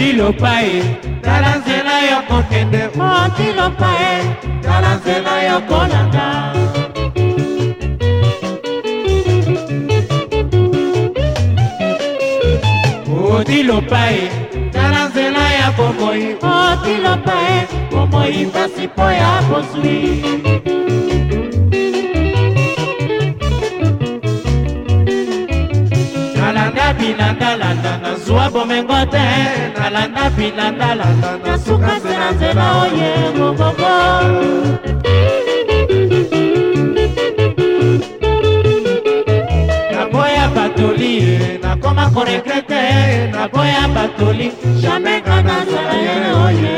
Odilopae, tala nzela yo kokende. Odilopae, tala nzela yo kolanda. Odilopae, tala nzela ya bomoi. Odilopae, bomoi pasi po ya bozwi. Nalanda bilandalanda nazwa bomengo te. Nalanda bilandalanda nasuka nzela nzela oye gogogo. Naboya batoli, nakoma koregrete. Naboya batoli, jamais kana nzela ye oye.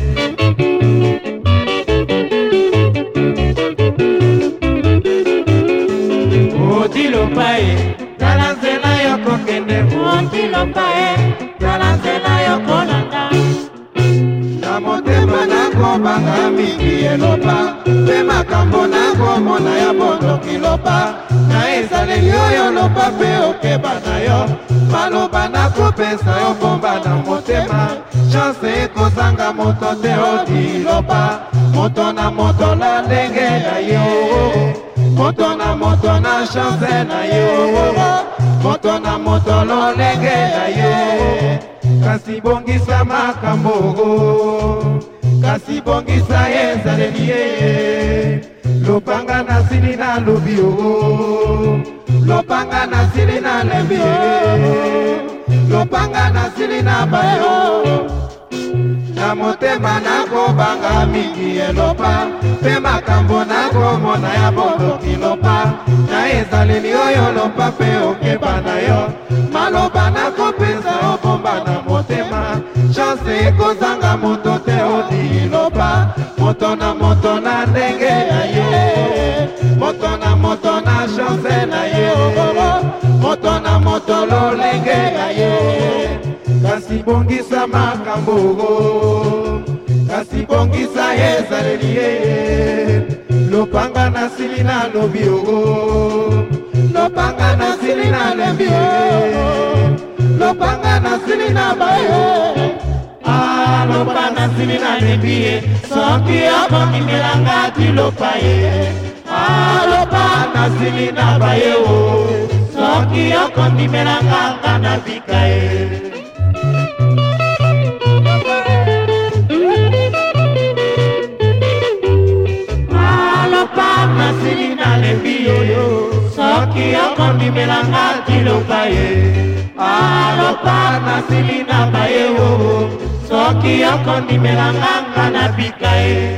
Odilopae, tala nzela yo kokende. Odilopae, tala nzela yo kolanda. Na motema nakobanga mingi eloba, mpe makambo nakomona ya bondoki loba. Na ezaleli oyo loba mpe okeba na yo, maloba nakopesa yo bomba na motema. Chance ekozanga moto te odiloba, moto na moto na ndenge na yo, moto na moto na chance na yo, moto na moto lolenge na yo. Kasi bongisa makambo, kasi bongisa ezaleli ye. Lopanga na sili na lobi o, lopanga na sili na lebi ye, lopanga na sili na bayo. Na motema nakobanga mingi elopa, mpe makambo nakomona ya bondoki lopa. Na ezaleli oyo lopa mpe okeba na yo, maloba nakopesa yo bomba na motema. Chance ekozanga moto te odilopa, moto na moto na ndenge na ye, moto na moto na chance na ye, moto na moto lolenge na ye. Kasi bongisa makambo, kasi bongisa ezaleli ye. Lopanga na sili na lobi o, lopanga na sili na lebi o, lopanga na sili na bayo. Ah, lopa na sili na lebi ye, soki okokimelanga dilopa ye. Ah, lopa na sili na baye o, soki okondimelanga kana bika ye. Nasili na lebi yo, soki okondimelanga dilopa ye. Alopa nasili na baye yo, soki okondimelanga kana bika ye.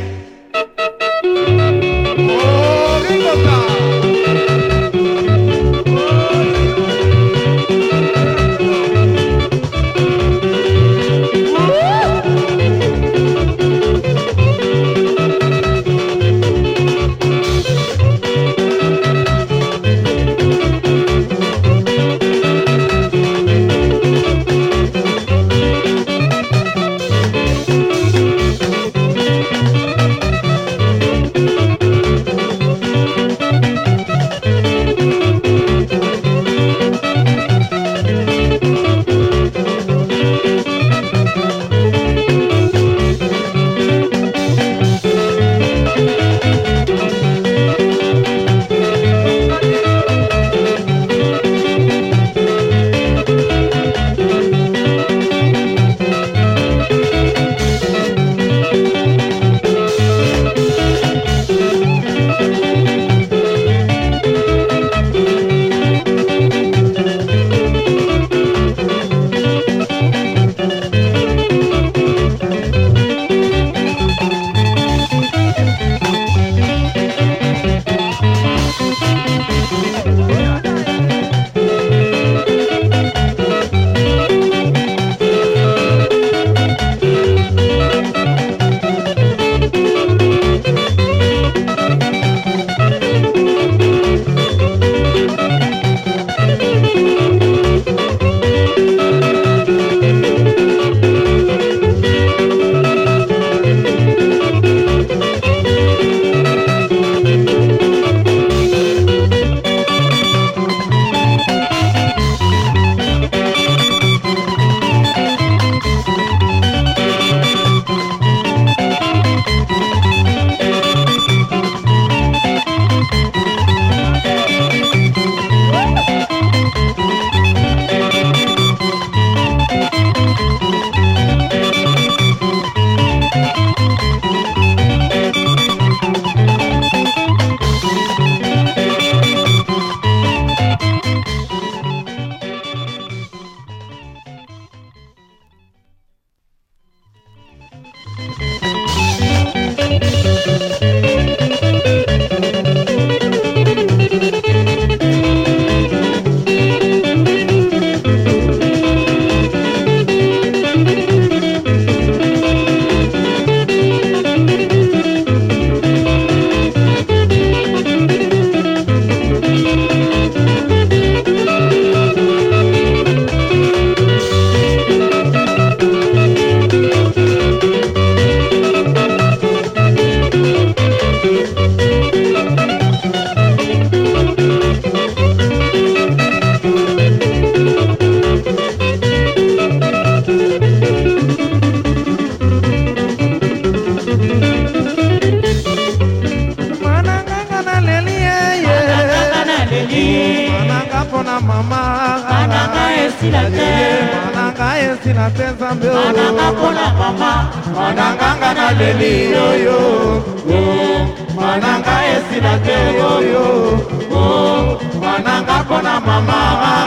esila te nzambe Mananga pona mama mananganga na leli yoyo mananga esila te yoyo mananga pona mama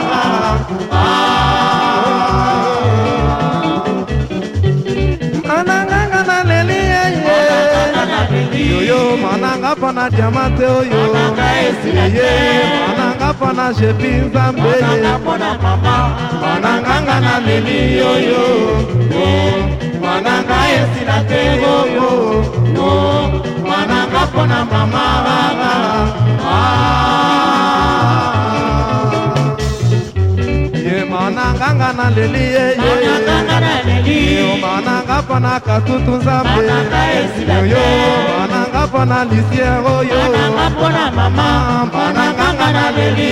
mananganga na leli yoyo mananga pona diamante oyo mananga pona jepi nzambe mananganga na leli yoyo mananga esila te yoyo mananga pona mama ye mananganga na leli mananga pona katutu nzambe yoyo mananga pona lisiere oyo mananganga na leli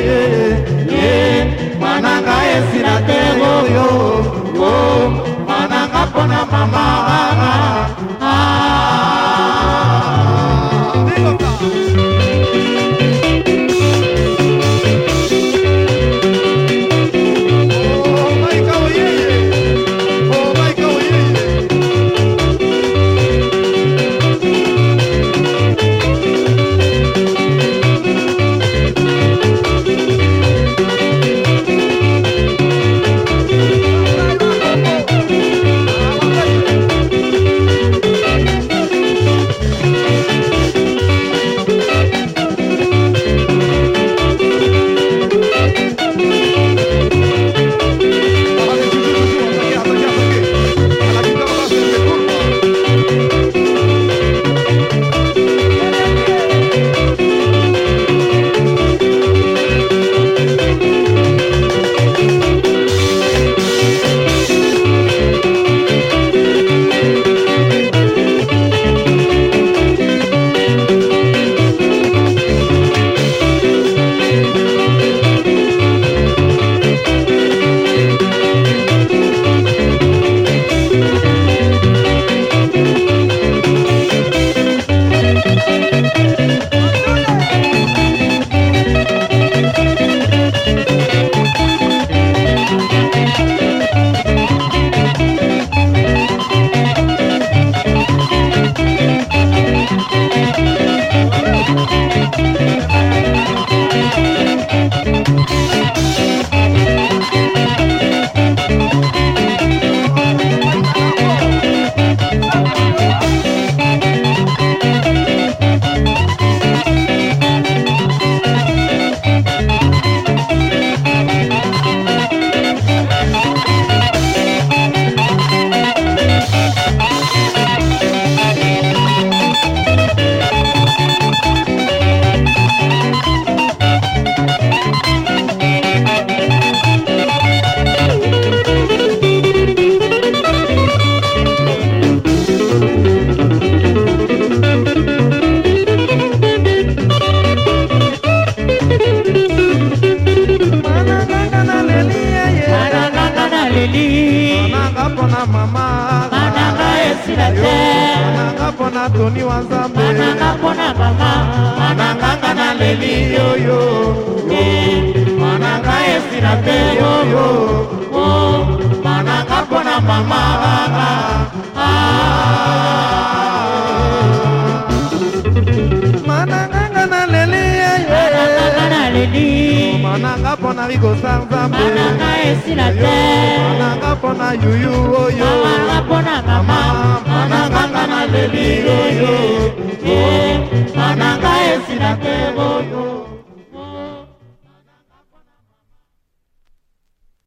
mananga esila te oyo mananga pona mama mananga pona mama mananga esila te mananga pona Tony wa Nzambe mananga pona mama mananga na leli yoyo mananga esila te yoyo mananga pona mama mananga na leli mananga pona Rigo Nzambe mananga esila te mananga pona yuyu oyo mananga pona mama mananga na leli yoyo mananga esila te yoyo